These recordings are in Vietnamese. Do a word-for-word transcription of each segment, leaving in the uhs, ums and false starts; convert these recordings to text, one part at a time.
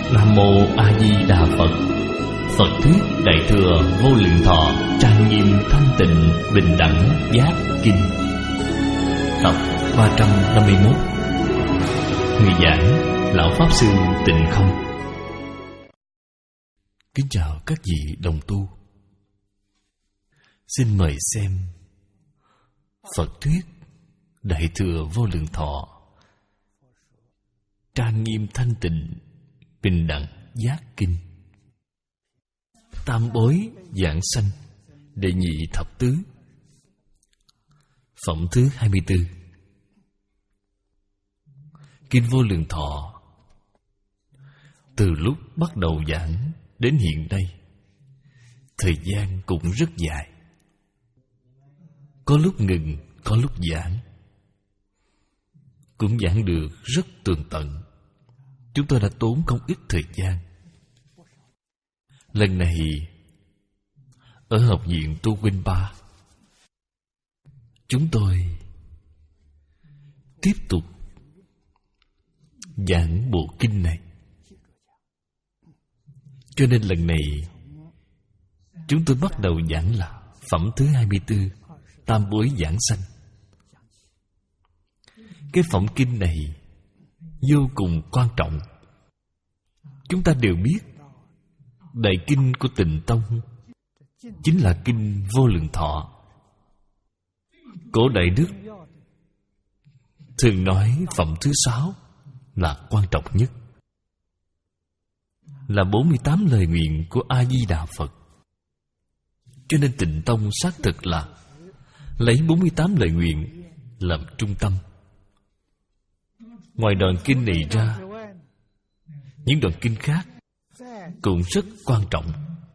Nam Mô A Di Đà Phật. Phật thuyết Đại thừa Vô Lượng Thọ trang nghiêm thanh tịnh bình đẳng giác kinh. Tập ba trăm năm mươi mốt. Người giảng Lão Pháp Sư Tịnh Không. Kính chào các vị đồng tu. Xin mời xem Phật thuyết Đại thừa Vô Lượng Thọ trang nghiêm thanh tịnh bình đẳng giác kinh. Tam bối giảng sanh đệ nhị thập tứ. Phẩm thứ hai mươi tư. Kinh Vô Lượng Thọ từ lúc bắt đầu giảng đến hiện nay, thời gian cũng rất dài. Có lúc ngừng, có lúc giảng. Cũng giảng được rất tường tận. Chúng tôi đã tốn không ít thời gian. Lần này ở học viện Tu Quynh Ba, chúng tôi tiếp tục giảng bộ kinh này. Cho nên lần này chúng tôi bắt đầu giảng là phẩm thứ hai mươi tư, Tam bối giảng sanh. Cái phẩm kinh này vô cùng quan trọng. Chúng ta đều biết đại kinh của Tịnh Tông chính là kinh Vô Lượng Thọ. Cổ Đại Đức thường nói phẩm thứ sáu là quan trọng nhất, là bốn mươi tám lời nguyện của A-di-đà Phật. Cho nên Tịnh Tông xác thực là lấy bốn mươi tám lời nguyện làm trung tâm. Ngoài đoạn kinh này ra, những đoạn kinh khác cũng rất quan trọng.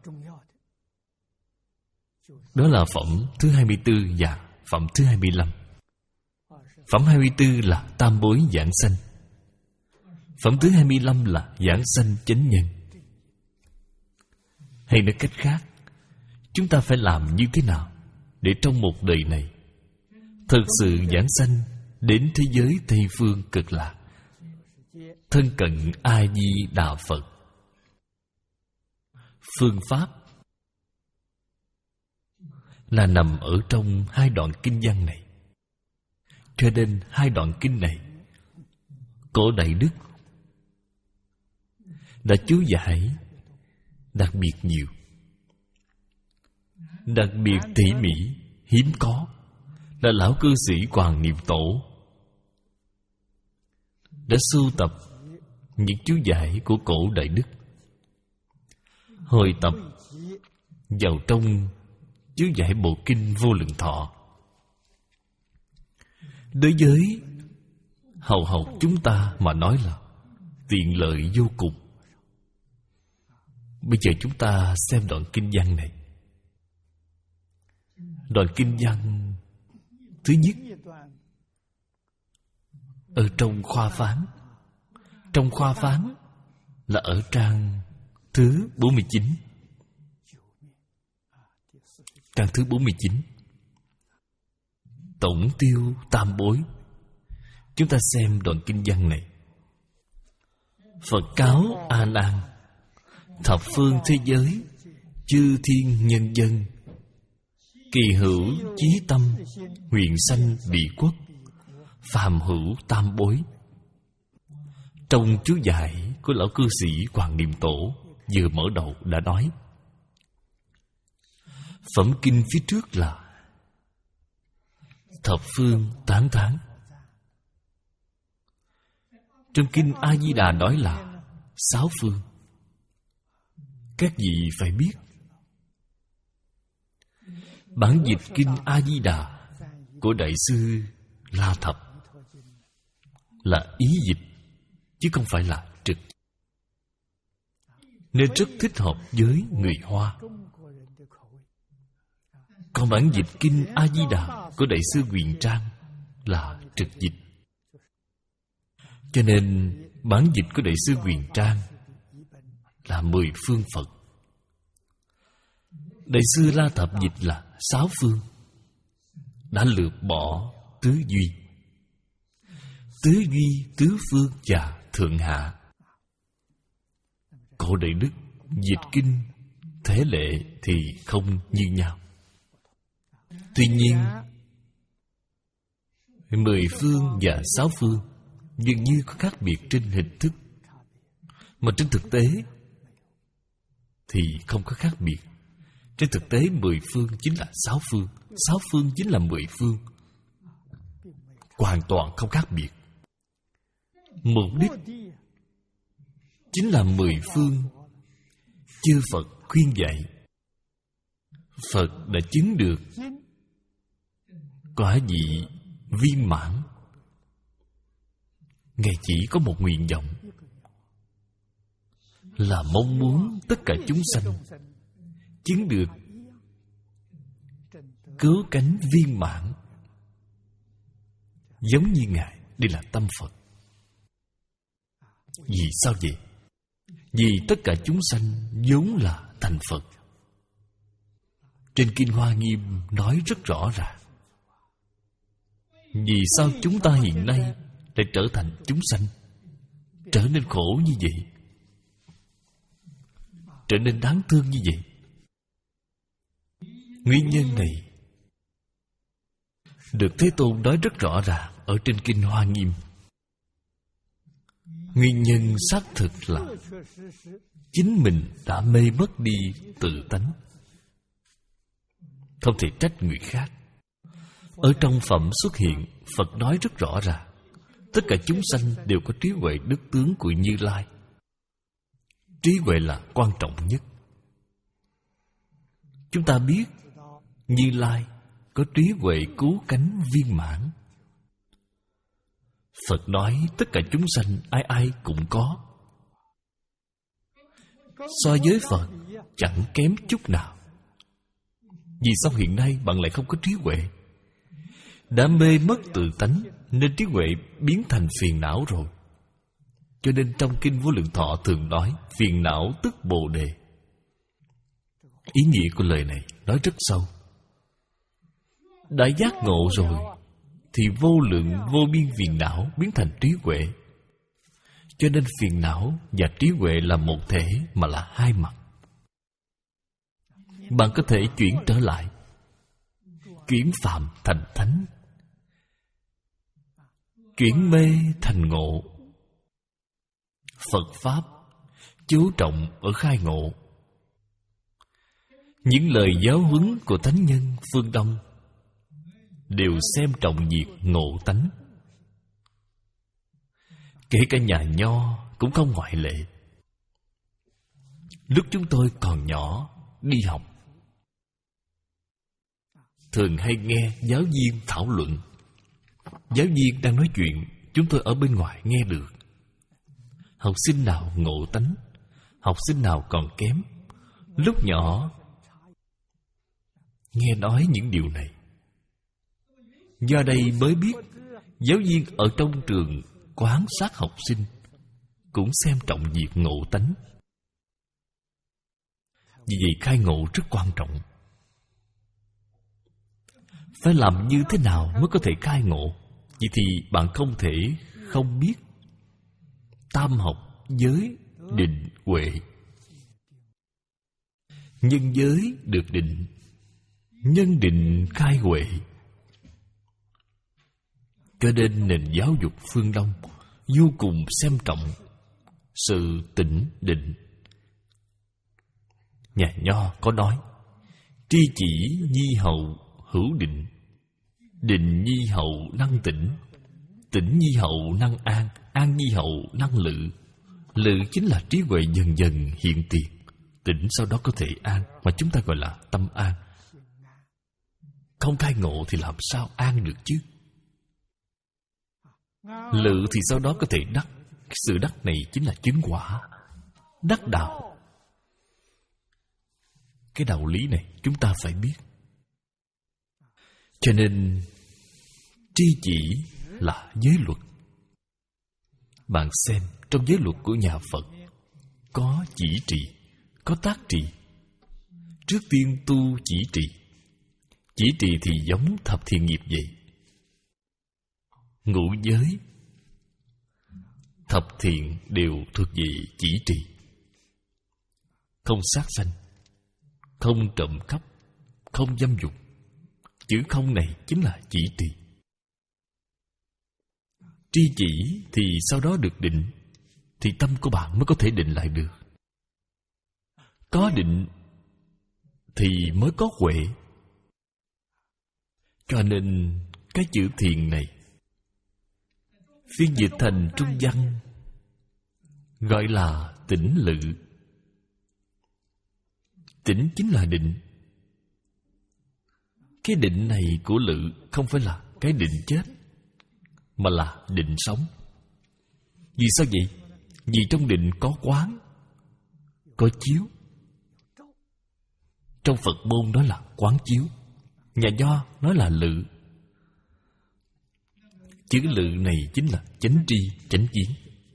Đó là phẩm thứ hai mươi tư và phẩm thứ hai mươi lăm. Phẩm hai mươi tư là Tam bối giảng sanh. Phẩm thứ hai mươi lăm là giảng sanh chánh nhân. Hay nói cách khác, chúng ta phải làm như thế nào để trong một đời này thực sự giảng sanh đến thế giới Tây Phương Cực Lạc, thân cận A-di-đà Phật. Phương pháp là nằm ở trong hai đoạn kinh văn này. Cho nên hai đoạn kinh này, Cổ Đại Đức đã chú giải đặc biệt nhiều, đặc biệt tỉ mỉ, hiếm có, là lão cư sĩ Hoàng Niệm Tổ đã sưu tập những chú giải của Cổ Đại Đức, hồi tập vào trong chú giải bộ kinh Vô Lượng Thọ. Đối với hầu học chúng ta mà nói là tiện lợi vô cùng. Bây giờ chúng ta xem đoạn kinh văn này. Đoạn kinh văn thứ nhất ở trong khoa phán. Trong khoa phán là ở trang thứ bốn mươi chín. Trang thứ bốn mươi chín. Tổng tiêu tam bối. Chúng ta xem đoạn kinh văn này. Phật cáo A Nan, thập phương thế giới, chư thiên nhân dân, kỳ hữu chí tâm, huyền sanh vị quốc, phàm hữu tam bối. Trong chú giải của lão cư sĩ Hoàng Niệm Tổ vừa mở đầu đã nói, phẩm kinh phía trước là thập phương tán thán. Trong kinh A-di-đà nói là sáu phương. Các vị phải biết, bản dịch kinh A-di-đà của Đại sư La Thập là ý dịch, chứ không phải là trực, nên rất thích hợp với người Hoa. Còn bản dịch kinh A-di-đà của Đại sư Huyền Trang là trực dịch. Cho nên bản dịch của Đại sư Huyền Trang là mười phương Phật. Đại sư La Thập dịch là sáu phương, đã lược bỏ tứ duy. Tứ duy, tứ phương và thượng hạ Cổ Đại Đức dịch kinh thể lệ thì không như nhau. Tuy nhiên mười phương và sáu phương dường như có khác biệt trên hình thức, mà trên thực tế thì không có khác biệt. Trên thực tế mười phương chính là sáu phương, sáu phương chính là mười phương, hoàn toàn không khác biệt. Mục đích chính là mười phương chư Phật khuyên dạy. Phật đã chứng được quả vị viên mãn. Ngài chỉ có một nguyện vọng, là mong muốn tất cả chúng sanh chứng được cứu cánh viên mãn giống như Ngài. Đây là tâm Phật. Vì sao vậy? Vì tất cả chúng sanh vốn là thành Phật. Trên Kinh Hoa Nghiêm nói rất rõ ràng. Vì sao chúng ta hiện nay lại trở thành chúng sanh, trở nên khổ như vậy, trở nên đáng thương như vậy? Nguyên nhân này được Thế Tôn nói rất rõ ràng ở trên Kinh Hoa Nghiêm. Nguyên nhân xác thực là chính mình đã mê mất đi tự tánh, không thể trách người khác. Ở trong phẩm xuất hiện, Phật nói rất rõ ràng, tất cả chúng sanh đều có trí huệ đức tướng của Như Lai. Trí huệ là quan trọng nhất. Chúng ta biết Như Lai có trí huệ cứu cánh viên mãn. Phật nói tất cả chúng sanh ai ai cũng có. So với Phật chẳng kém chút nào. Vì sao hiện nay bạn lại không có trí huệ? Đã mê mất tự tánh nên trí huệ biến thành phiền não rồi. Cho nên trong Kinh Vô Lượng Thọ thường nói phiền não tức Bồ Đề. Ý nghĩa của lời này nói rất sâu. Đã giác ngộ rồi thì vô lượng vô biên phiền não biến thành trí huệ. Cho nên phiền não và trí huệ là một thể mà là hai mặt. Bạn có thể chuyển trở lại, chuyển phạm thành thánh, chuyển mê thành ngộ. Phật Pháp chú trọng ở khai ngộ. Những lời giáo huấn của thánh nhân phương Đông đều xem trọng việc ngộ tánh. Kể cả nhà Nho cũng không ngoại lệ. Lúc chúng tôi còn nhỏ đi học, thường hay nghe giáo viên thảo luận. Giáo viên đang nói chuyện, chúng tôi ở bên ngoài nghe được. Học sinh nào ngộ tánh, học sinh nào còn kém. Lúc nhỏ nghe nói những điều này. Do đây mới biết giáo viên ở trong trường quan sát học sinh cũng xem trọng việc ngộ tánh. Vì vậy khai ngộ rất quan trọng. Phải làm như thế nào mới có thể khai ngộ? Vậy thì bạn không thể không biết tam học, giới, định, huệ. Nhân giới được định, nhân định khai huệ. Cho nên nền giáo dục phương Đông vô cùng xem trọng sự tĩnh định. Nhà Nho có nói tri chỉ nhi hậu hữu định, định nhi hậu năng tĩnh, tĩnh nhi hậu năng an, an nhi hậu năng lự. Lự chính là trí huệ dần dần hiện tiền, tĩnh sau đó có thể an, mà chúng ta gọi là tâm an. Không khai ngộ thì làm sao an được chứ? Lự thì sau đó có thể đắc. Sự đắc này chính là chứng quả, đắc đạo. Cái đạo lý này chúng ta phải biết. Cho nên tri chỉ là giới luật. Bạn xem trong giới luật của nhà Phật có chỉ trì, có tác trì. Trước tiên tu chỉ trì. Chỉ trì thì giống thập thiện nghiệp vậy. Ngũ giới, thập thiện đều thuộc về chỉ trì. không sát sanh, không trộm cắp, không dâm dục. Chữ không này chính là chỉ trì. Tri chỉ thì sau đó được định, thì tâm của bạn mới có thể định lại được. Có định thì mới có huệ. Cho nên cái chữ thiền này phiên dịch thành trung văn gọi là tĩnh lự. Tĩnh chính là định. Cái định này của lự không phải là cái định chết, mà là định sống. Vì sao vậy? Vì trong định có quán, có chiếu. Trong Phật môn đó là quán chiếu, nhà Nho nói là lự. Chữ lự này chính là chánh tri, chánh kiến.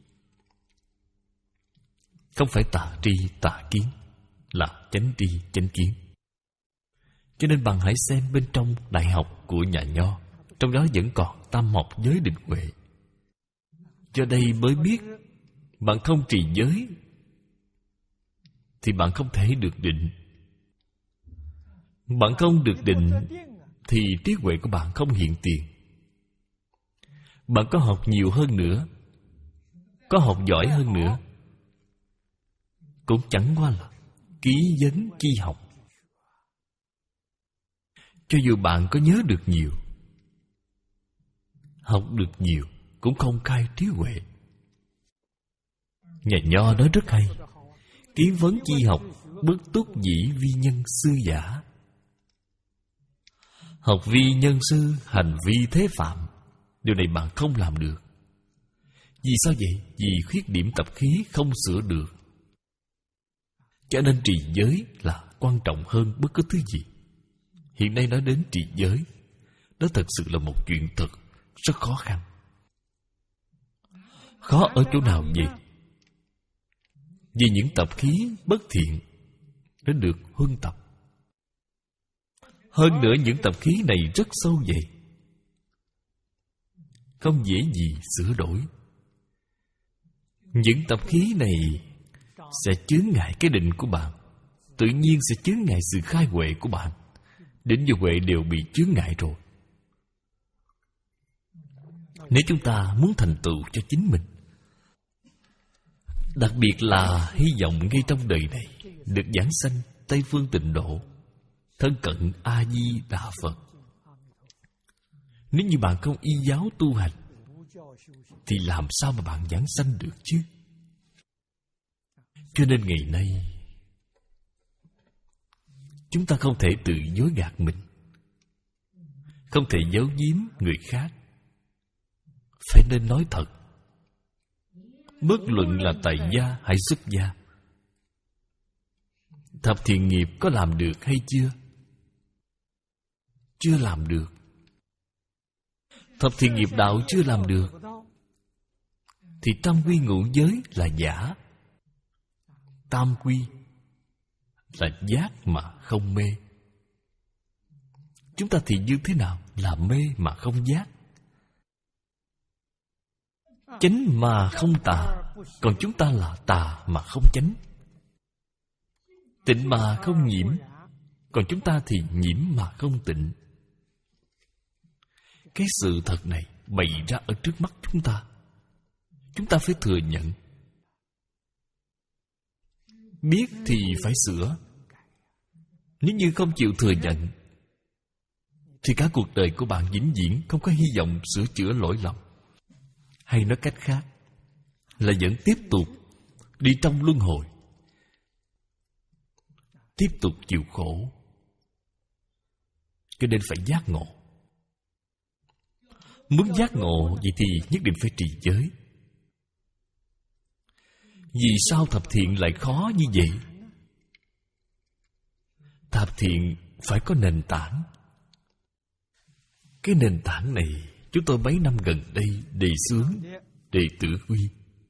Không phải tà tri, tà kiến, là chánh tri, chánh kiến. Cho nên bạn hãy xem bên trong đại học của nhà Nho, trong đó vẫn còn tam học giới định huệ. Do đây mới biết, bạn không trì giới thì bạn không thể được định. Bạn không được định thì trí huệ của bạn không hiện tiền. Bạn có học nhiều hơn nữa, có học giỏi hơn nữa, cũng chẳng qua là ký vấn chi học. Cho dù bạn có nhớ được nhiều, học được nhiều, cũng không khai trí huệ. Nhà Nho nói rất hay: kiến vấn chi học, bất túc dĩ vi nhân sư giả. Học vi nhân sư, hành vi thế phạm. Điều này bạn không làm được. Vì sao vậy? Vì khuyết điểm tập khí không sửa được. Cho nên trì giới là quan trọng hơn bất cứ thứ gì. Hiện nay nói đến trì giới, đó thật sự là một chuyện thật rất khó khăn. Khó ở chỗ nào vậy? Vì những tập khí bất thiện đã được huân tập. Hơn nữa những tập khí này rất sâu vậy, không dễ gì sửa đổi. Những tập khí này sẽ chướng ngại cái định của bạn, tự nhiên sẽ chướng ngại sự khai huệ của bạn. Định và huệ đều bị chướng ngại rồi. Nếu chúng ta muốn thành tựu cho chính mình, đặc biệt là hy vọng ngay trong đời này được giảng sanh Tây Phương Tịnh Độ, thân cận A Di Đà Phật, nếu như bạn không y giáo tu hành thì làm sao mà bạn giảng sanh được chứ? Cho nên ngày nay chúng ta không thể tự dối gạt mình, không thể giấu giếm người khác, phải nên nói thật. Bất luận là tại gia hay xuất gia, thập thiện nghiệp có làm được hay chưa? Chưa làm được. Thập thiện nghiệp đạo chưa làm được thì tam quy ngũ giới là giả. Tam quy là giác mà không mê. Chúng ta thì như thế nào? Là mê mà không giác, chánh mà không tà. Còn chúng ta là tà mà không chánh, tịnh mà không nhiễm. Còn chúng ta thì nhiễm mà không tịnh. Cái sự thật này bày ra ở trước mắt chúng ta, chúng ta phải thừa nhận. Biết thì phải sửa. Nếu như không chịu thừa nhận thì cả cuộc đời của bạn vĩnh viễn không có hy vọng sửa chữa lỗi lầm. Hay nói cách khác là vẫn tiếp tục đi trong luân hồi, tiếp tục chịu khổ. Cho nên phải giác ngộ. Muốn giác ngộ vậy thì nhất định phải trì giới. Vì sao thập thiện lại khó như vậy? Thập thiện phải có nền tảng. Cái nền tảng này chúng tôi mấy năm gần đây đề xướng đệ tử quy.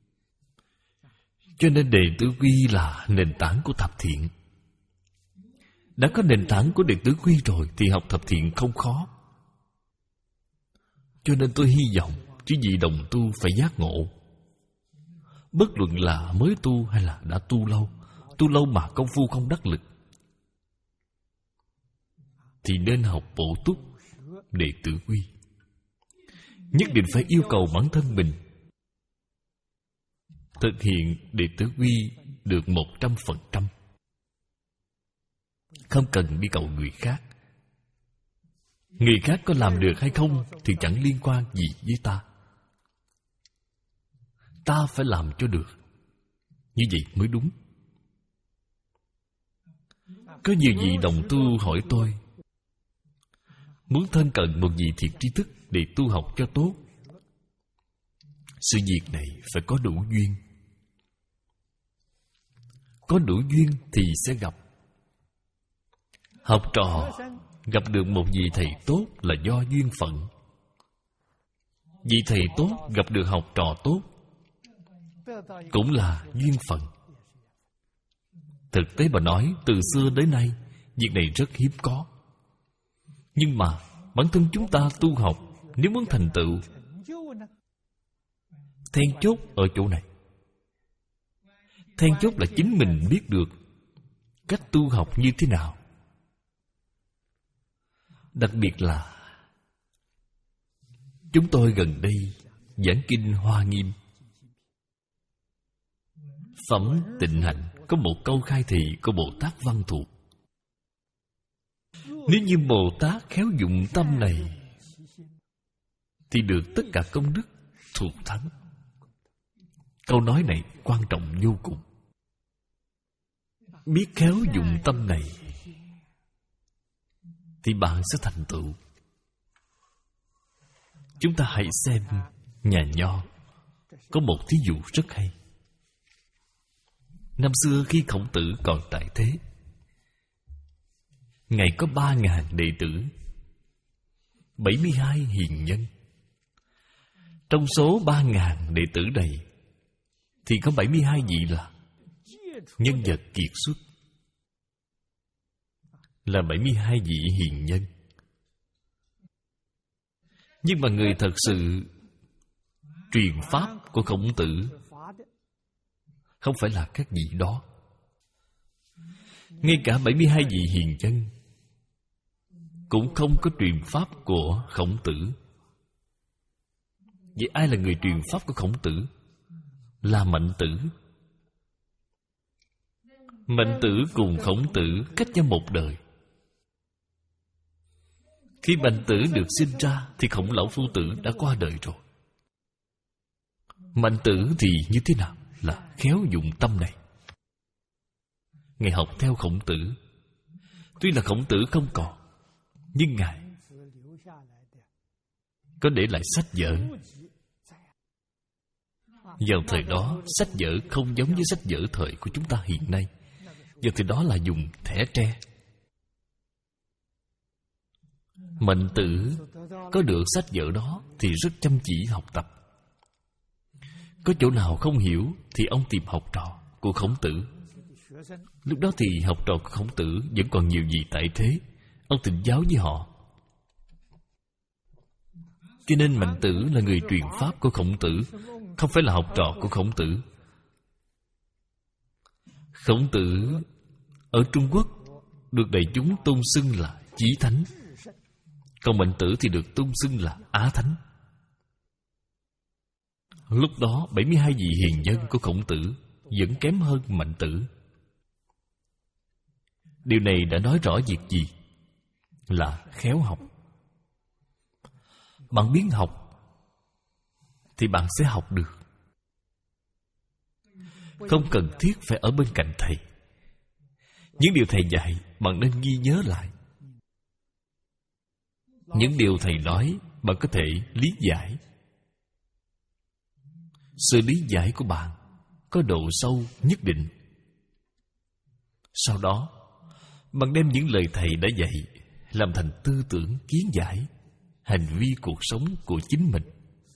Cho nên đệ tử quy là nền tảng của thập thiện. Đã có nền tảng của đệ tử quy rồi thì học thập thiện không khó. Cho nên tôi hy vọng chứ vị đồng tu phải giác ngộ. Bất luận là mới tu hay là đã tu lâu, tu lâu mà công phu không đắc lực, thì nên học bổ túc đệ tử quy. Nhất định phải yêu cầu bản thân mình thực hiện đệ tử quy được một trăm phần trăm. Không cần đi cầu người khác. Người khác có làm được hay không thì chẳng liên quan gì với ta. Ta phải làm cho được. Như vậy mới đúng. Có nhiều vị đồng tu hỏi tôi, muốn thân cận một vị thiệt tri thức để tu học cho tốt. Sự việc này phải có đủ duyên. Có đủ duyên thì sẽ gặp. Học trò gặp được một vị thầy tốt là do duyên phận. Vị thầy tốt gặp được học trò tốt cũng là duyên phận. Thực tế mà nói, từ xưa đến nay việc này rất hiếm có. Nhưng mà bản thân chúng ta tu học, nếu muốn thành tựu, then chốt ở chỗ này. Then chốt là chính mình biết được cách tu học như thế nào. Đặc biệt là chúng tôi gần đây giảng kinh Hoa Nghiêm. Phẩm Tịnh Hạnh có một câu khai thị của Bồ Tát Văn Thù. Nếu như Bồ Tát khéo dụng tâm này thì được tất cả công đức thù thắng. Câu nói này quan trọng vô cùng. Biết khéo dụng tâm này thì bạn sẽ thành tựu. Chúng ta hãy xem nhà Nho có một thí dụ rất hay. Năm xưa khi Khổng Tử còn tại thế, Ngài có ba ngàn đệ tử, bảy mươi hai hiền nhân. Trong số ba ngàn đệ tử này thì có bảy mươi hai vị là nhân vật kiệt xuất, là bảy mươi hai vị hiền nhân. Nhưng mà người thật sự truyền pháp của Khổng Tử không phải là các vị đó. Ngay cả bảy mươi hai vị hiền nhân cũng không có truyền pháp của Khổng Tử. Vậy ai là người truyền pháp của Khổng Tử? Là Mạnh Tử. Mạnh Tử cùng Khổng Tử cách nhau một đời. Khi Mạnh Tử được sinh ra thì Khổng Lão Phu Tử đã qua đời rồi. Mạnh Tử thì như thế nào? Là khéo dụng tâm này. Ngài học theo Khổng Tử. Tuy là Khổng Tử không còn, nhưng Ngài có để lại sách vở. Vào thời đó, sách vở không giống với sách vở thời của chúng ta hiện nay. Vào thời đó là dùng thẻ tre. Mạnh Tử có được sách vở đó thì rất chăm chỉ học tập. Có chỗ nào không hiểu thì ông tìm học trò của Khổng Tử. Lúc đó thì học trò của Khổng Tử vẫn còn nhiều vị tại thế. Ông thỉnh giáo với họ. Cho nên Mạnh Tử là người truyền pháp của Khổng Tử, không phải là học trò của Khổng Tử. Khổng Tử ở Trung Quốc được đại chúng tôn xưng là Chí Thánh, còn Mạnh Tử thì được tôn xưng là Á Thánh. Lúc đó bảy mươi hai vị hiền nhân của Khổng Tử vẫn kém hơn Mạnh Tử. Điều này đã nói rõ việc gì? Là khéo học. Bạn biết học thì bạn sẽ học được. Không cần thiết phải ở bên cạnh thầy. Những điều thầy dạy bạn nên ghi nhớ lại. Những điều thầy nói bạn có thể lý giải. Sự lý giải của bạn có độ sâu nhất định. Sau đó bạn đem những lời thầy đã dạy làm thành tư tưởng, kiến giải, hành vi cuộc sống của chính mình,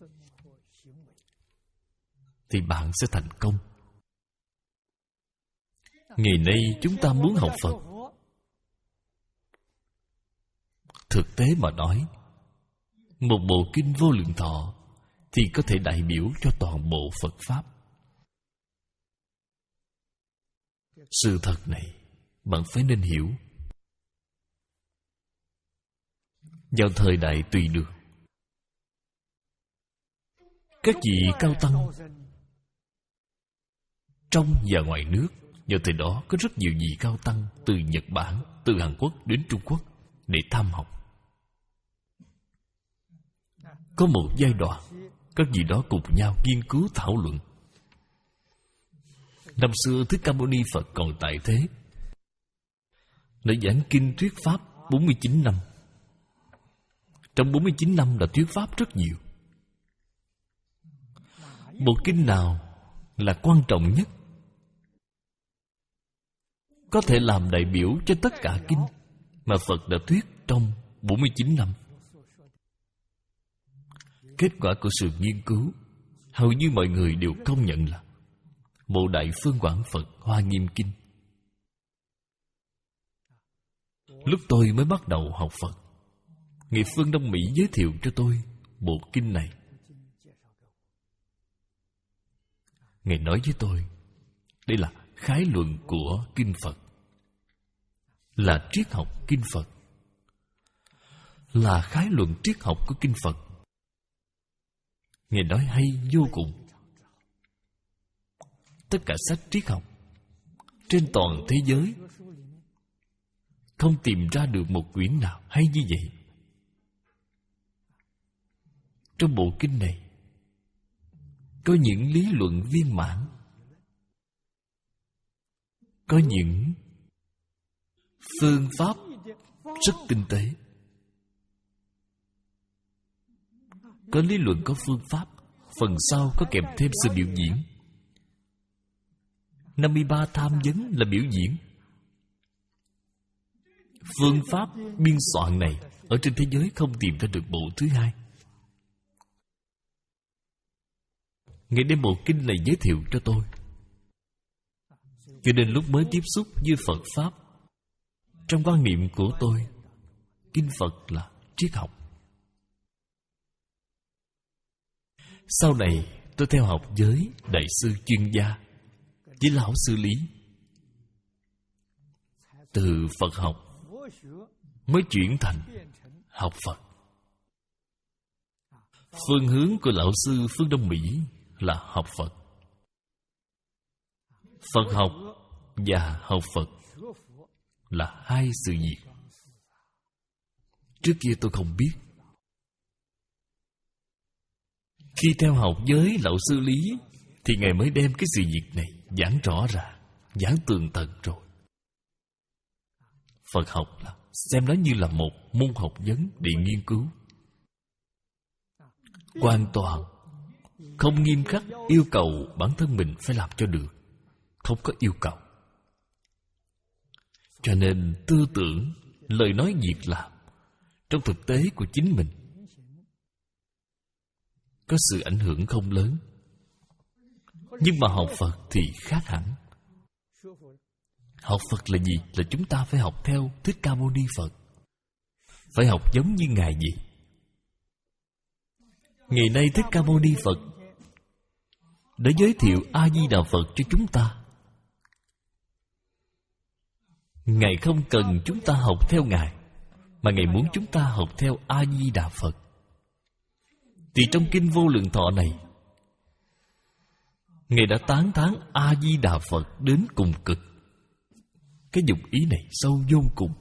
thì bạn sẽ thành công. Ngày nay chúng ta muốn học Phật, thực tế mà nói, một bộ kinh Vô Lượng Thọ thì có thể đại biểu cho toàn bộ Phật Pháp. Sự thật này bạn phải nên hiểu. Vào thời đại tùy đường, các vị cao tăng trong và ngoài nước, vào thời đó có rất nhiều vị cao tăng từ Nhật Bản, từ Hàn Quốc đến Trung Quốc để tham học. Có một giai đoạn, các vị đó cùng nhau nghiên cứu thảo luận. Năm xưa Thích Ca Mâu Ni Phật còn tại thế, đã giảng kinh thuyết pháp bốn mươi chín năm. Trong bốn mươi chín năm đã thuyết pháp rất nhiều. Bộ kinh nào là quan trọng nhất, có thể làm đại biểu cho tất cả kinh mà Phật đã thuyết trong bốn mươi chín năm? Kết quả của sự nghiên cứu, hầu như mọi người đều công nhận là Bộ Đại Phương Quảng Phật Hoa Nghiêm Kinh. Lúc tôi mới bắt đầu học Phật, Ngài Phương Đông Mỹ giới thiệu cho tôi bộ kinh này. Ngài nói với tôi, đây là khái luận của Kinh Phật, là triết học Kinh Phật, là khái luận triết học của Kinh Phật. Ngài nói hay vô cùng. Tất cả sách triết học trên toàn thế giới không tìm ra được một quyển nào hay như vậy. Trong bộ kinh này có những lý luận viên mãn, có những phương pháp rất tinh tế. Có lý luận, có phương pháp, phần sau có kèm thêm sự biểu diễn. năm mươi ba tham vấn là biểu diễn. Phương pháp biên soạn này ở trên thế giới không tìm ra được bộ thứ hai. Ngài đem bộ kinh này giới thiệu cho tôi, cho nên lúc mới tiếp xúc với Phật Pháp, trong quan niệm của tôi, Kinh Phật là triết học. Sau này tôi theo học với đại sư chuyên gia, với lão sư Lý. Từ Phật học mới chuyển thành học Phật. Phương hướng của lão sư Phương Đông Mỹ là học Phật. Phật học và học Phật là hai sự việc. Trước kia tôi không biết. Khi theo học với lão sư Lý thì Ngài mới đem cái sự việc này giảng rõ ràng, giảng tường tận rồi. Phật học là xem nó như là một môn học vấn để nghiên cứu, hoàn toàn không nghiêm khắc yêu cầu bản thân mình phải làm cho được, không có yêu cầu. Cho nên tư tưởng, lời nói, việc làm trong thực tế của chính mình có sự ảnh hưởng không lớn. Nhưng mà học Phật thì khác hẳn. Học Phật là gì? Là chúng ta phải học theo Thích Ca Mâu Ni Phật, phải học giống như Ngài vậy. Ngày nay Thích Ca Mâu Ni Phật đã giới thiệu A-di-đà Phật cho chúng ta. Ngài không cần chúng ta học theo Ngài, mà Ngài muốn chúng ta học theo A-di-đà Phật. Thì trong Kinh Vô Lượng Thọ này, Ngài đã tán thán A-di-đà Phật đến cùng cực. Cái dụng ý này sâu vô cùng.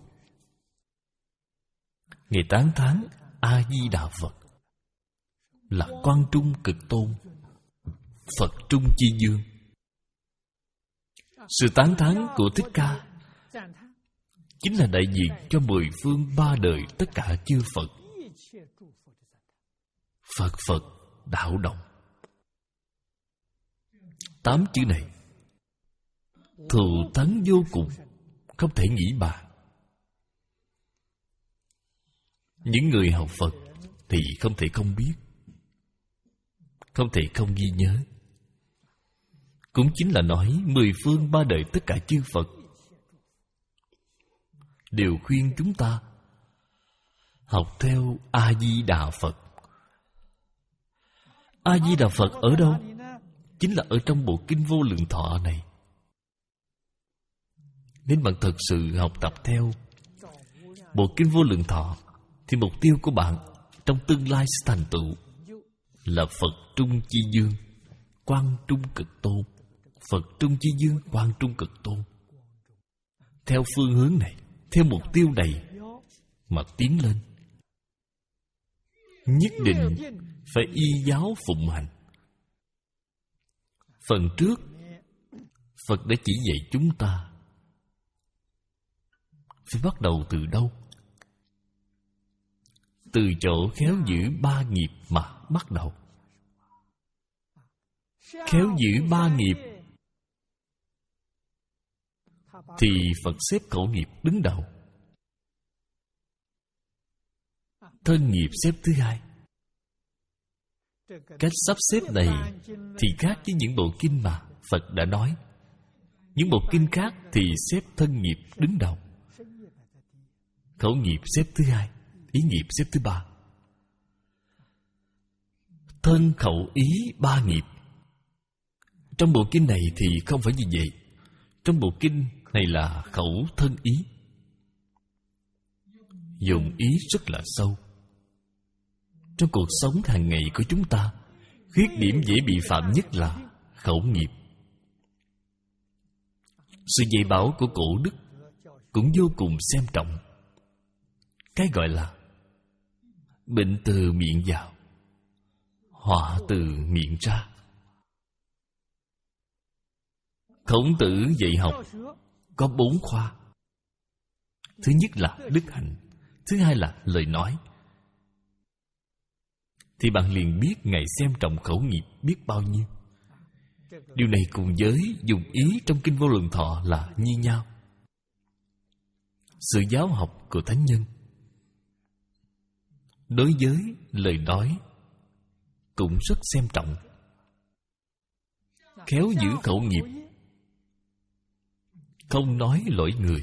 Ngài tán thán A-di-đà Phật là Quan Trung Cực Tôn, Phật Trung Chi Dương. Sự tán thán của Thích Ca chính là đại diện cho mười phương ba đời tất cả chư Phật. Phật Phật đạo đồng. Tám chữ này thù thắng vô cùng, không thể nghĩ bàn. Những người học Phật thì không thể không biết, không thể không ghi nhớ. Cũng chính là nói mười phương ba đời tất cả chư Phật đều khuyên chúng ta học theo A-di-đà Phật. A-di-đà Phật ở đâu? Chính là ở trong bộ Kinh Vô Lượng Thọ này. Nếu bạn thật sự học tập theo bộ kinh Vô Lượng Thọ, thì mục tiêu của bạn trong tương lai sẽ thành tựu là Phật Trung Chi Dương, Quang Trung Cực Tôn. Phật Trung Chi Dương, Quang Trung Cực Tôn. Theo phương hướng này, theo mục tiêu này mà tiến lên, nhất định phải y giáo phụng hành. Phần trước, Phật đã chỉ dạy chúng ta phải bắt đầu từ đâu? Từ chỗ khéo giữ ba nghiệp mà bắt đầu. Khéo giữ ba nghiệp thì Phật xếp khẩu nghiệp đứng đầu, thân nghiệp xếp thứ hai. Cách sắp xếp này thì khác với những bộ kinh mà Phật đã nói. Những bộ kinh khác thì xếp thân nghiệp đứng đầu, khẩu nghiệp xếp thứ hai, ý nghiệp xếp thứ ba. Thân khẩu ý ba nghiệp. Trong bộ kinh này thì không phải như vậy. Trong bộ kinh này là khẩu thân ý, dụng ý rất là sâu. Trong cuộc sống hàng ngày của chúng ta, khuyết điểm dễ bị phạm nhất là khẩu nghiệp. Sự dạy bảo của cổ đức cũng vô cùng xem trọng cái gọi là bệnh từ miệng vào, họa từ miệng ra. Khổng Tử dạy học có bốn khoa. Thứ nhất là đức hạnh, thứ hai là lời nói. Thì bạn liền biết Ngài xem trọng khẩu nghiệp biết bao nhiêu. Điều này cùng với dùng ý trong Kinh Vô Lượng Thọ là như nhau. Sự giáo học của Thánh Nhân đối với lời nói cũng rất xem trọng. Khéo giữ khẩu nghiệp, không nói lỗi người.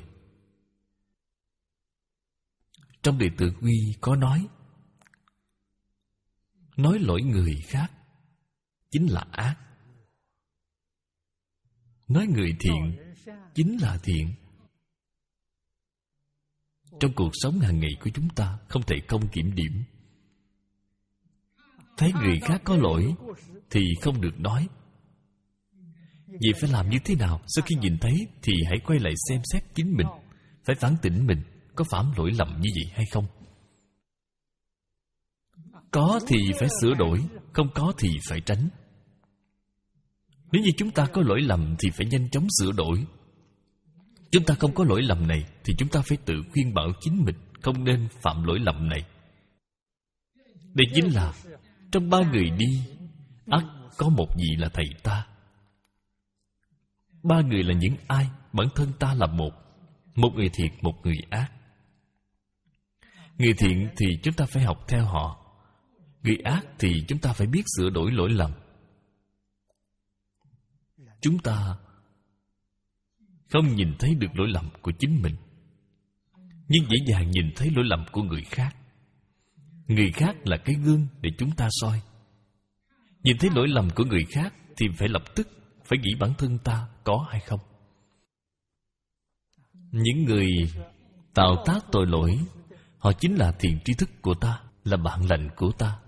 Trong Đệ Tử Quy có nói, nói lỗi người khác chính là ác, nói người thiện chính là thiện. Trong cuộc sống hàng ngày của chúng ta không thể không kiểm điểm. Thấy người khác có lỗi thì không được nói. Vậy phải làm như thế nào? Sau khi nhìn thấy thì hãy quay lại xem xét chính mình, phải phản tỉnh mình có phạm lỗi lầm như vậy hay không. Có thì phải sửa đổi, không có thì phải tránh. Nếu như chúng ta có lỗi lầm thì phải nhanh chóng sửa đổi. Chúng ta không có lỗi lầm này thì chúng ta phải tự khuyên bảo chính mình không nên phạm lỗi lầm này. Đây chính là trong ba người đi, ắt có một vị là thầy ta. Ba người là những ai? Bản thân ta là một. Một người thiện, một người ác. Người thiện thì chúng ta phải học theo họ. Người ác thì chúng ta phải biết sửa đổi lỗi lầm. Chúng ta không nhìn thấy được lỗi lầm của chính mình, nhưng dễ dàng nhìn thấy lỗi lầm của người khác. Người khác là cái gương để chúng ta soi. Nhìn thấy lỗi lầm của người khác thì phải lập tức phải nghĩ bản thân ta có hay không. Những người tạo tác tội lỗi, họ chính là thiện tri thức của ta, là bạn lành của ta.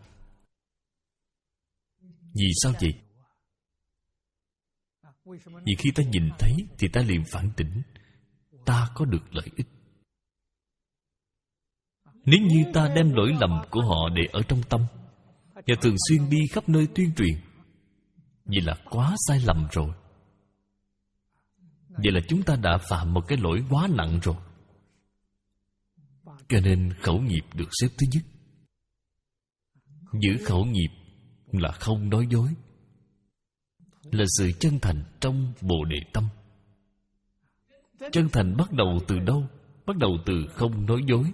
Vì sao vậy? Vì khi ta nhìn thấy thì ta liền phản tỉnh, ta có được lợi ích. Nếu như ta đem lỗi lầm của họ để ở trong tâm và thường xuyên đi khắp nơi tuyên truyền, vậy là quá sai lầm rồi. Vậy là chúng ta đã phạm một cái lỗi quá nặng rồi. Cho nên khẩu nghiệp được xếp thứ nhất. Giữ khẩu nghiệp là không nói dối, là sự chân thành trong Bồ Đề tâm. Chân thành bắt đầu từ đâu? Bắt đầu từ không nói dối.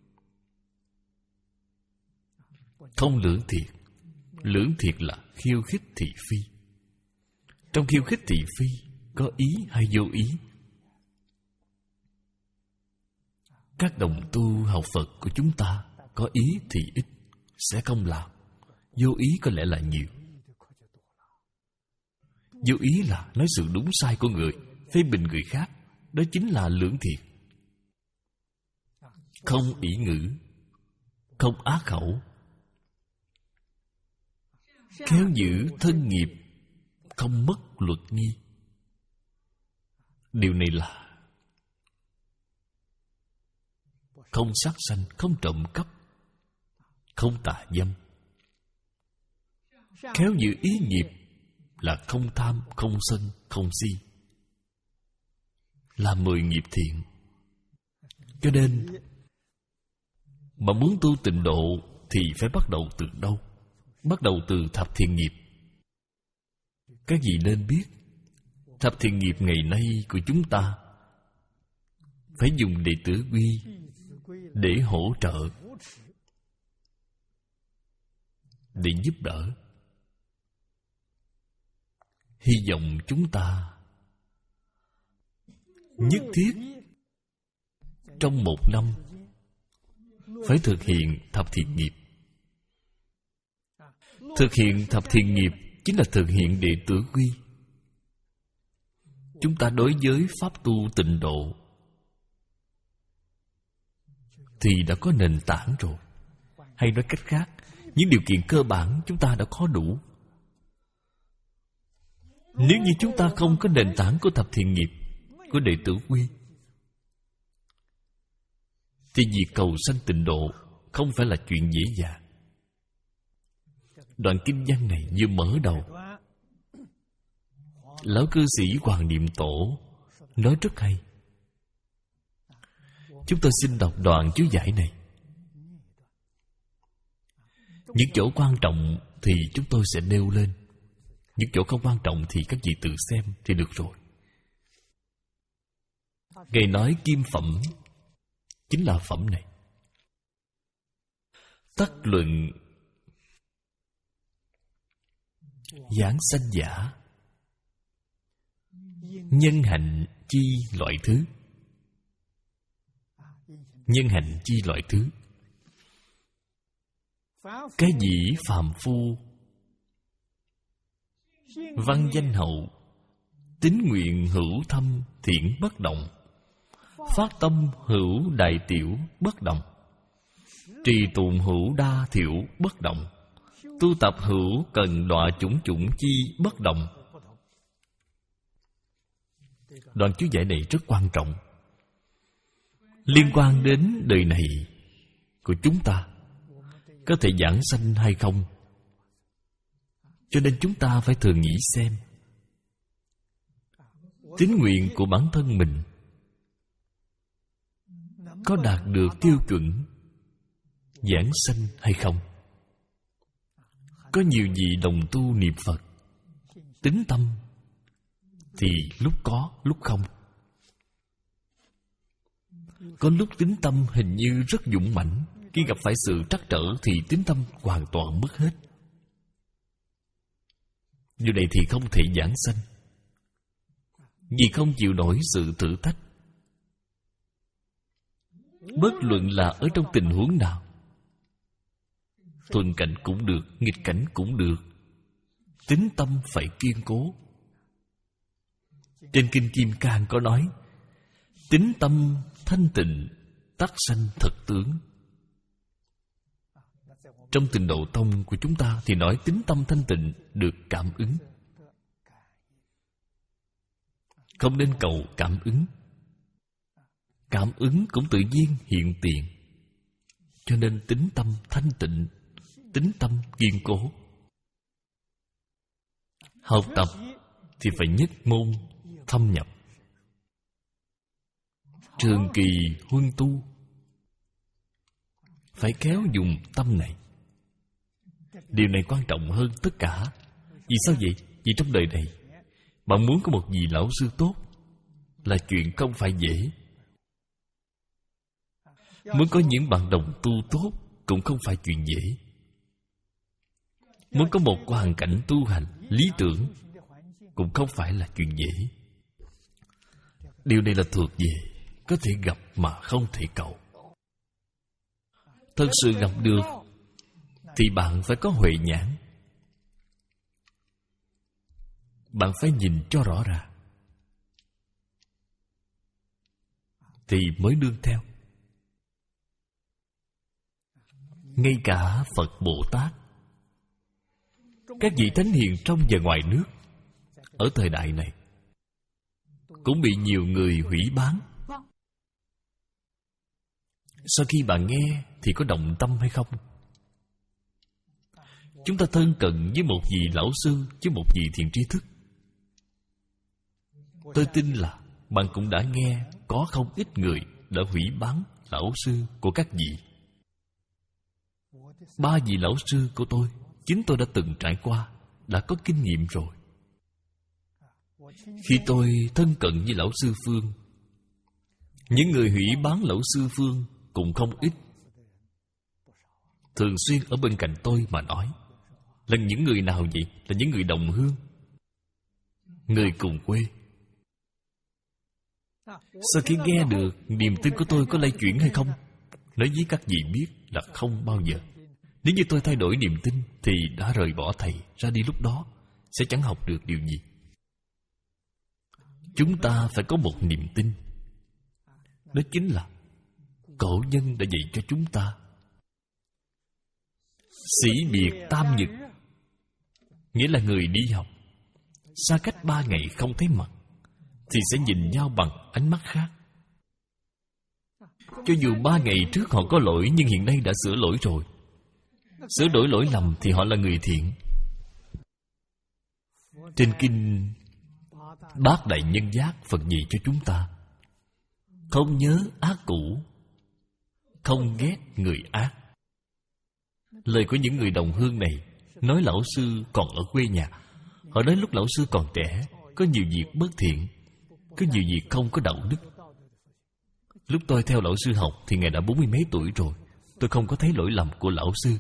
Không lưỡng thiệt. Lưỡng thiệt là khiêu khích thị phi. Trong khiêu khích thị phi có ý hay vô ý? Các đồng tu học Phật của chúng ta có ý thì ít, sẽ không làm. Vô ý có lẽ là nhiều. Vô ý là nói sự đúng sai của người, phê bình người khác, đó chính là lưỡng thiệt. Không ỷ ngữ, không á khẩu, khéo giữ thân nghiệp, không mất luật nghi. Điều này là không sát sanh, không trộm cắp, không tà dâm. Khéo giữ ý nghiệp là không tham, không sân, không si, là mười nghiệp thiện. Cho nên mà muốn tu tịnh độ thì phải bắt đầu từ đâu? Bắt đầu từ thập thiện nghiệp. Các vị nên biết, thập thiện nghiệp ngày nay của chúng ta phải dùng đệ tử quy để hỗ trợ, để giúp đỡ. Hy vọng chúng ta nhất thiết trong một năm phải thực hiện thập thiện nghiệp. Thực hiện thập thiện nghiệp chính là thực hiện đệ tử quy. Chúng ta đối với pháp tu tịnh độ thì đã có nền tảng rồi. Hay nói cách khác, những điều kiện cơ bản chúng ta đã có đủ. Nếu như chúng ta không có nền tảng của thập thiện nghiệp, của đệ tử quy, thì việc cầu sanh tịnh độ không phải là chuyện dễ dàng. Đoạn kinh văn này vừa mở đầu, lão cư sĩ Hoàng Niệm Tổ nói rất hay. Chúng tôi xin đọc đoạn chú giải này. Những chỗ quan trọng thì chúng tôi sẽ nêu lên, những chỗ không quan trọng thì các vị tự xem thì được rồi. Ngài nói kim phẩm chính là phẩm này. Tắc luận giảng sanh giả, nhân hạnh chi loại thứ. Nhân hạnh chi loại thứ. Cái dĩ phàm phu, văn danh hậu, tín nguyện hữu thâm thiện bất động, phát tâm hữu đại tiểu bất động, trì tụng hữu đa thiểu bất động, tu tập hữu cần đọa chủng chủng chi bất động. Đoạn chú giải này rất quan trọng, liên quan đến đời này của chúng ta có thể giảng sanh hay không. Cho nên chúng ta phải thường nghĩ xem tín nguyện của bản thân mình có đạt được tiêu chuẩn giảng sanh hay không. Có nhiều vị đồng tu niệm Phật, tín tâm thì lúc có, lúc không. Có lúc tín tâm hình như rất dũng mãnh, khi gặp phải sự trắc trở thì tín tâm hoàn toàn mất hết. Điều này thì không thể giảng sanh, vì không chịu nổi sự thử thách. Bất luận là ở trong tình huống nào, thuận cảnh cũng được, nghịch cảnh cũng được, tín tâm phải kiên cố. Trên Kinh Kim Cang có nói, tín tâm thanh tịnh tắc sanh thật tướng. Trong Tịnh Độ Tông của chúng ta thì nói tín tâm thanh tịnh được cảm ứng. Không nên cầu cảm ứng. Cảm ứng cũng tự nhiên hiện tiền. Cho nên tín tâm thanh tịnh, tín tâm kiên cố. Học tập thì phải nhất môn thâm nhập, trường kỳ huân tu. Phải khéo dùng tâm này. Điều này quan trọng hơn tất cả. Vì sao vậy? Vì trong đời này bạn muốn có một vị lão sư tốt là chuyện không phải dễ. Muốn có những bạn đồng tu tốt cũng không phải chuyện dễ. Muốn có một hoàn cảnh tu hành lý tưởng cũng không phải là chuyện dễ. Điều này là thuộc về có thể gặp mà không thể cầu. Thật sự gặp được thì bạn phải có huệ nhãn. Bạn phải nhìn cho rõ ràng. thì mới nương theo. Ngay cả Phật Bồ Tát, các vị thánh hiền trong và ngoài nước ở thời đại này cũng bị nhiều người hủy bán. Sau khi bạn nghe thì có động tâm hay không? Chúng ta thân cận với một vị lão sư, với một vị thiện tri thức. Tôi tin là bạn cũng đã nghe có không ít người đã hủy bán lão sư của các vị. Ba vị lão sư của tôi, chính tôi đã từng trải qua, đã có kinh nghiệm rồi. Khi tôi thân cận với lão sư Phương, những người hủy bán lão sư Phương cũng không ít. Thường xuyên ở bên cạnh tôi mà nói. Là những người nào vậy? Là những người đồng hương, người cùng quê. Sau khi nghe được niềm tin của tôi có lay chuyển hay không, nói với các vị biết là không bao giờ. Nếu như tôi thay đổi niềm tin thì đã rời bỏ thầy, ra đi lúc đó sẽ chẳng học được điều gì. Chúng ta phải có một niềm tin. Đó chính là cổ nhân đã dạy cho chúng ta: sĩ biệt tam nhật, nghĩa là người đi học xa cách ba ngày không thấy mặt thì sẽ nhìn nhau bằng ánh mắt khác. Cho dù ba ngày trước họ có lỗi, nhưng hiện nay đã sửa lỗi rồi. Sửa đổi lỗi lầm thì họ là người thiện. Trên kinh Bát Đại Nhân Giác, Phật dạy cho chúng ta: không nhớ ác cũ, không ghét người ác. Lời của những người đồng hương này nói lão sư còn ở quê nhà. Họ nói lúc lão sư còn trẻ, có nhiều việc bất thiện, có nhiều việc không có đạo đức. Lúc tôi theo lão sư học thì ngài đã bốn mươi mấy tuổi rồi. Tôi không có thấy lỗi lầm của lão sư.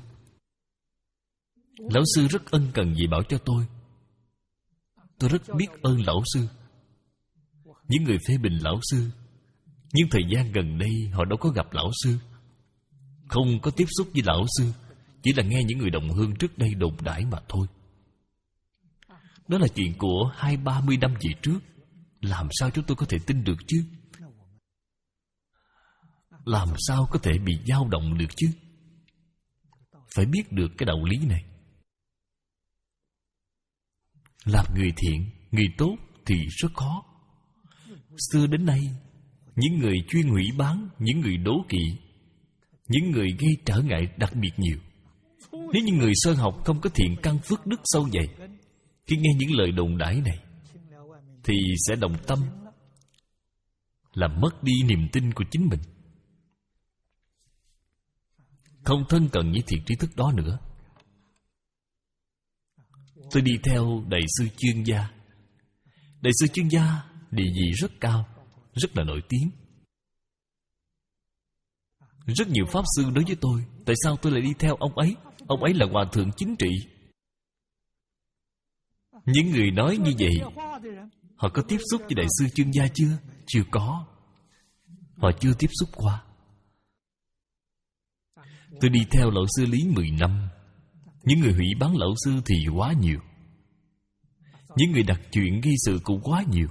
Lão sư rất ân cần dạy bảo cho tôi. Tôi rất biết ơn lão sư. Những người phê bình lão sư, nhưng thời gian gần đây họ đâu có gặp lão sư, không có tiếp xúc với lão sư, chỉ là nghe những người đồng hương trước đây đồn đãi mà thôi. Đó là chuyện của hai ba mươi năm về trước. Làm sao chúng tôi có thể tin được chứ? Làm sao có thể bị dao động được chứ? Phải biết được cái đạo lý này. Làm người thiện, người tốt thì rất khó. Xưa đến nay, những người chuyên hủy bán, những người đố kỵ, những người gây trở ngại đặc biệt nhiều. Nếu như người sơ học không có thiện căn phước đức sâu dày, khi nghe những lời đồn đãi này thì sẽ đồng tâm, làm mất đi niềm tin của chính mình, không thân cận với thiện tri thức đó nữa. Tôi đi theo Đại sư Chương Gia. Đại sư Chương Gia địa vị rất cao, rất là nổi tiếng. Rất nhiều pháp sư đối với tôi: tại sao tôi lại đi theo ông ấy? Ông ấy là hòa thượng chính trị. Những người nói như vậy, họ có tiếp xúc với Đại sư Chương Gia chưa? Chưa có. Họ chưa tiếp xúc qua. Tôi đi theo lão sư Lý mười năm. Những người hủy bán lão sư thì quá nhiều. Những người đặt chuyện gây sự cũng quá nhiều.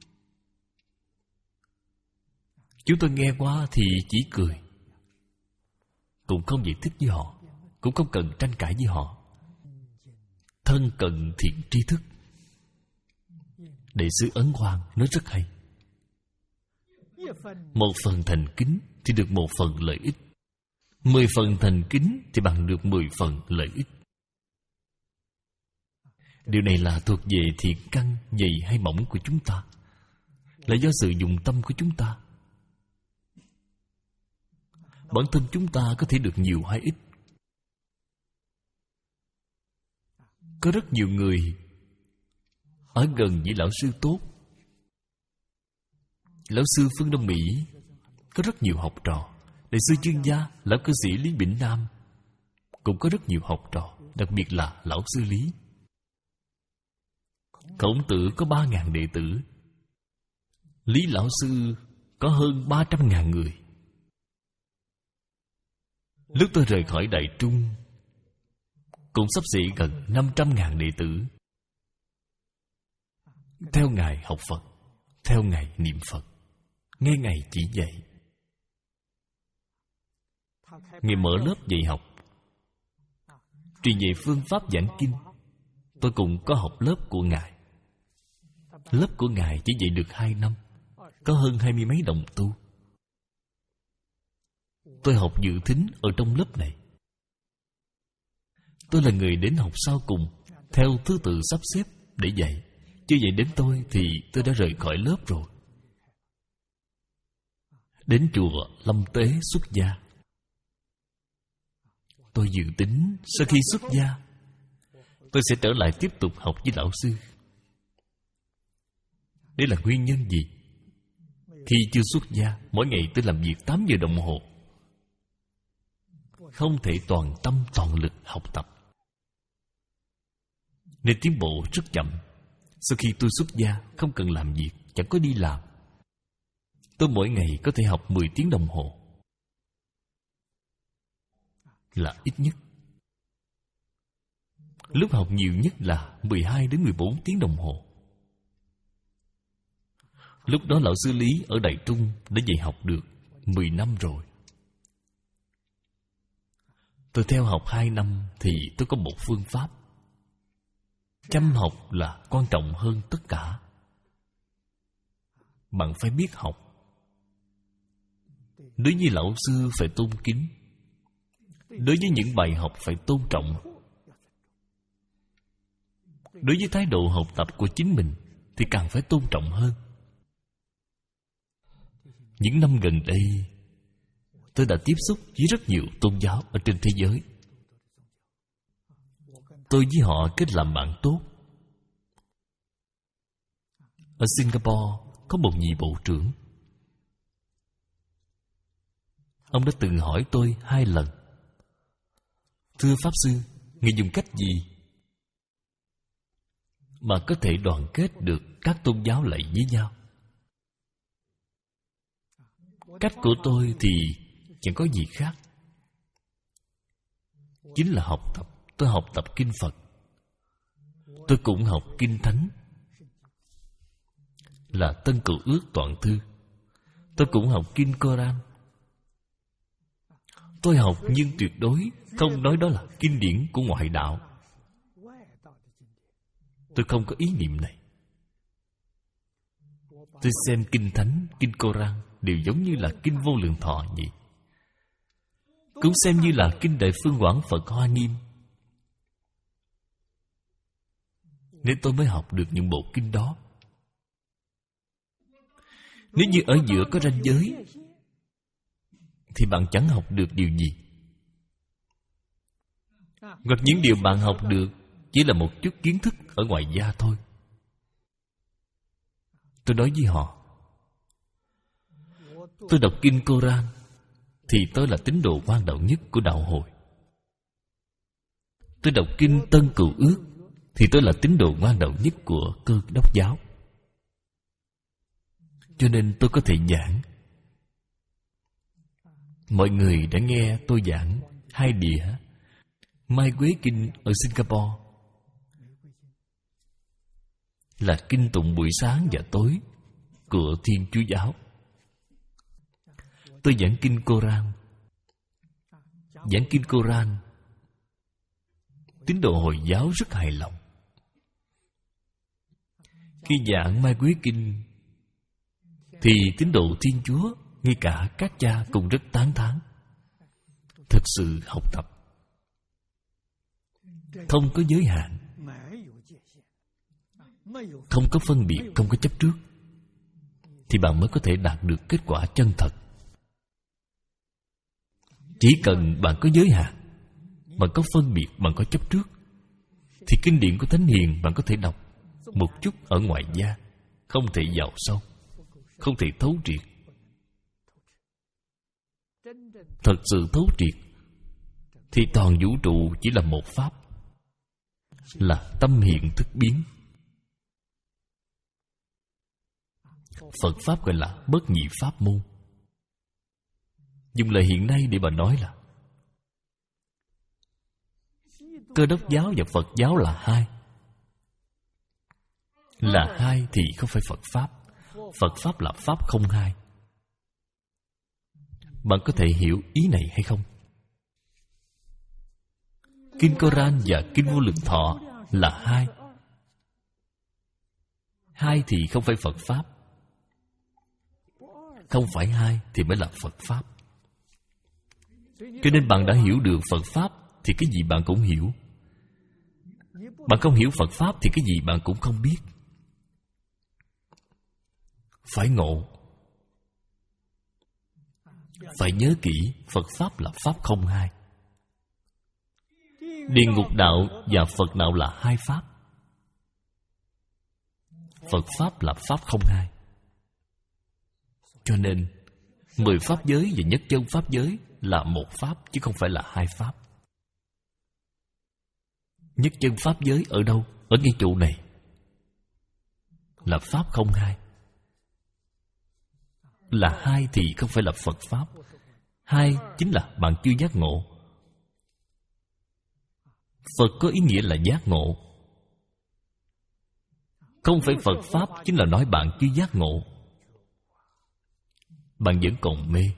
Chúng tôi nghe qua thì chỉ cười, cũng không giải thích với họ, cũng không cần tranh cãi với họ. Thân cận thiện tri thức. Đại sư Ấn Quang nói rất hay: một phần thành kính thì được một phần lợi ích, mười phần thành kính thì bằng được mười phần lợi ích. Điều này là thuộc về thiện căn dày hay mỏng của chúng ta, là do sự dụng tâm của chúng ta. Bản thân chúng ta có thể được nhiều hay ít. Có rất nhiều người ở gần với lão sư tốt. Lão sư Phương Đông Mỹ có rất nhiều học trò. Đại sư Chương Gia, lão cư sĩ Lý Bỉnh Nam cũng có rất nhiều học trò, đặc biệt là lão sư Lý. Khổng Tử có ba ngàn đệ tử. Lý lão sư có hơn ba trăm ngàn người. Lúc tôi rời khỏi Đại Trung, cũng xấp xỉ gần năm trăm ngàn đệ tử. Theo Ngài học Phật, theo Ngài niệm Phật, nghe Ngài chỉ dạy, Ngài mở lớp dạy học, truyền dạy phương pháp giảng kinh. Tôi cũng có học lớp của Ngài. Lớp của Ngài chỉ dạy được hai năm, có hơn hai mươi mấy đồng tu. Tôi học dự thính ở trong lớp này. Tôi là người đến học sau cùng, theo thứ tự sắp xếp để dạy. Chưa dạy đến tôi thì tôi đã rời khỏi lớp rồi. Đến chùa Lâm Tế xuất gia. Tôi dự tính sau khi xuất gia, tôi sẽ trở lại tiếp tục học với lão sư. Đây là nguyên nhân gì? Khi chưa xuất gia, mỗi ngày tôi làm việc tám giờ đồng hồ, không thể toàn tâm toàn lực học tập, nên tiến bộ rất chậm. Sau khi tôi xuất gia, không cần làm việc, chẳng có đi làm, tôi mỗi ngày có thể học mười tiếng đồng hồ là ít nhất. Lúc học nhiều nhất là mười hai đến mười bốn tiếng đồng hồ. Lúc đó lão sư Lý ở Đại Trung đã dạy học được mười năm rồi. Tôi theo học hai năm thì tôi có một phương pháp. Chăm học là quan trọng hơn tất cả. Bạn phải biết học. Đối với lão sư phải tôn kính. Đối với những bài học phải tôn trọng. Đối với thái độ học tập của chính mình thì càng phải tôn trọng hơn. Những năm gần đây, tôi đã tiếp xúc với rất nhiều tôn giáo ở trên thế giới. Tôi với họ kết làm bạn tốt. Ở Singapore có một vị bộ trưởng. Ông đã từng hỏi tôi hai lần: thưa Pháp Sư, Ngài dùng cách gì mà có thể đoàn kết được các tôn giáo lại với nhau? Cách của tôi thì chẳng có gì khác, chính là học tập. Tôi học tập kinh Phật, tôi cũng học kinh Thánh là Tân Cựu Ước Toàn Thư. Tôi cũng học kinh Koran. Tôi học nhưng tuyệt đối không nói đó là kinh điển của ngoại đạo. Tôi không có ý niệm này. Tôi xem kinh Thánh, kinh Koran đều giống như là kinh Vô Lượng Thọ vậy, cũng xem như là kinh Đại Phương Quảng Phật Hoa Nghiêm. Nên tôi mới học được những bộ kinh đó. Nếu như ở giữa có ranh giới thì bạn chẳng học được điều gì. Hoặc những điều bạn học được chỉ là một chút kiến thức ở ngoài da thôi. Tôi nói với họ, tôi đọc kinh Koran thì tôi là tín đồ quan đạo nhất của đạo hội. Tôi đọc kinh Tân Cựu Ước thì tôi là tín đồ ngoan đạo nhất của Cơ Đốc giáo. Cho nên tôi có thể giảng. Mọi người đã nghe tôi giảng hai đĩa Mai Quế Kinh ở Singapore, là kinh tụng buổi sáng và tối của Thiên Chúa giáo. Tôi giảng kinh Koran. Giảng kinh Koran, tín đồ Hồi giáo rất hài lòng. Khi giảng Mai Quế Kinh thì tín đồ Thiên Chúa, ngay cả các cha cũng rất tán thán. Thực sự học tập không có giới hạn, không có phân biệt, không có chấp trước, thì bạn mới có thể đạt được kết quả chân thật. Chỉ cần bạn có giới hạn, bạn có phân biệt, bạn có chấp trước, thì kinh điển của Thánh Hiền bạn có thể đọc một chút ở ngoài da, không thể vào sâu, không thể thấu triệt. Thật sự thấu triệt thì toàn vũ trụ chỉ là một pháp, là tâm hiện thức biến. Phật Pháp gọi là bất nhị pháp môn. Dùng lời hiện nay để mà nói là Cơ Đốc giáo và Phật giáo là hai. Là hai thì không phải Phật Pháp. Phật Pháp là Pháp không hai. Bạn có thể hiểu ý này hay không? Kinh Koran và Kinh Vô Lượng Thọ là hai. Hai thì không phải Phật Pháp. Không phải hai thì mới là Phật Pháp. Cho nên bạn đã hiểu được Phật Pháp thì cái gì bạn cũng hiểu. Bạn không hiểu Phật Pháp thì cái gì bạn cũng không biết. Phải ngộ. Phải nhớ kỹ, Phật Pháp là Pháp không hai. Địa ngục đạo và Phật đạo là hai Pháp. Phật Pháp là Pháp không hai. Cho nên mười Pháp giới và nhất chân Pháp giới là một Pháp chứ không phải là hai Pháp. Nhất chân Pháp giới ở đâu? Ở ngay chỗ này. Là Pháp không hai. Là hai thì không phải là Phật Pháp. Hai chính là bạn chưa giác ngộ. Phật có ý nghĩa là giác ngộ. Không phải Phật Pháp chính là nói bạn chưa giác ngộ. Bạn vẫn còn mê.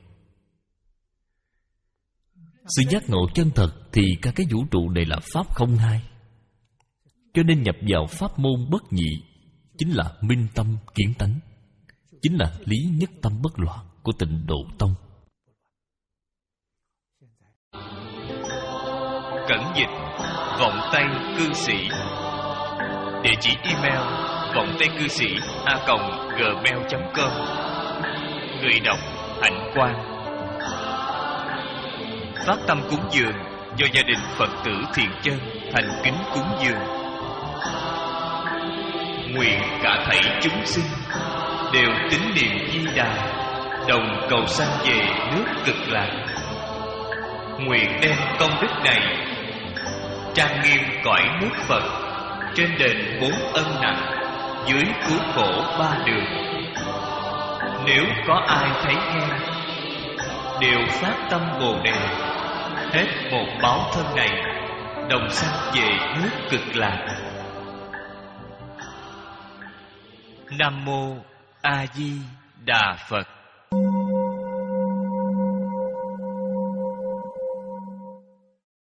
Sự giác ngộ chân thật thì cả cái vũ trụ này là Pháp không hai. Cho nên nhập vào pháp môn bất nhị chính là minh tâm kiến tánh, chính là lý nhất tâm bất loạn của Tịnh Độ Tông. Cẩn dịch Vọng Tây Cư Sĩ. Địa chỉ email vọng tây cư sĩ a còng gmail chấm com. Người đọc Hạnh Quang. Phát tâm cúng dường do gia đình Phật tử Thiện Chân thành kính cúng dường. Nguyện cả thảy chúng sinh đều tín niệm Di Đà, đồng cầu sanh về nước Cực Lạc. Nguyện đem công đức này trang nghiêm cõi nước Phật, trên đền bốn ân nặng, dưới cứu khổ ba đường. Nếu có ai thấy nghe, đều phát tâm Bồ Đề, hết một báo thân này, đồng sanh về nước Cực Lạc. Nam mô A Di Đà Phật.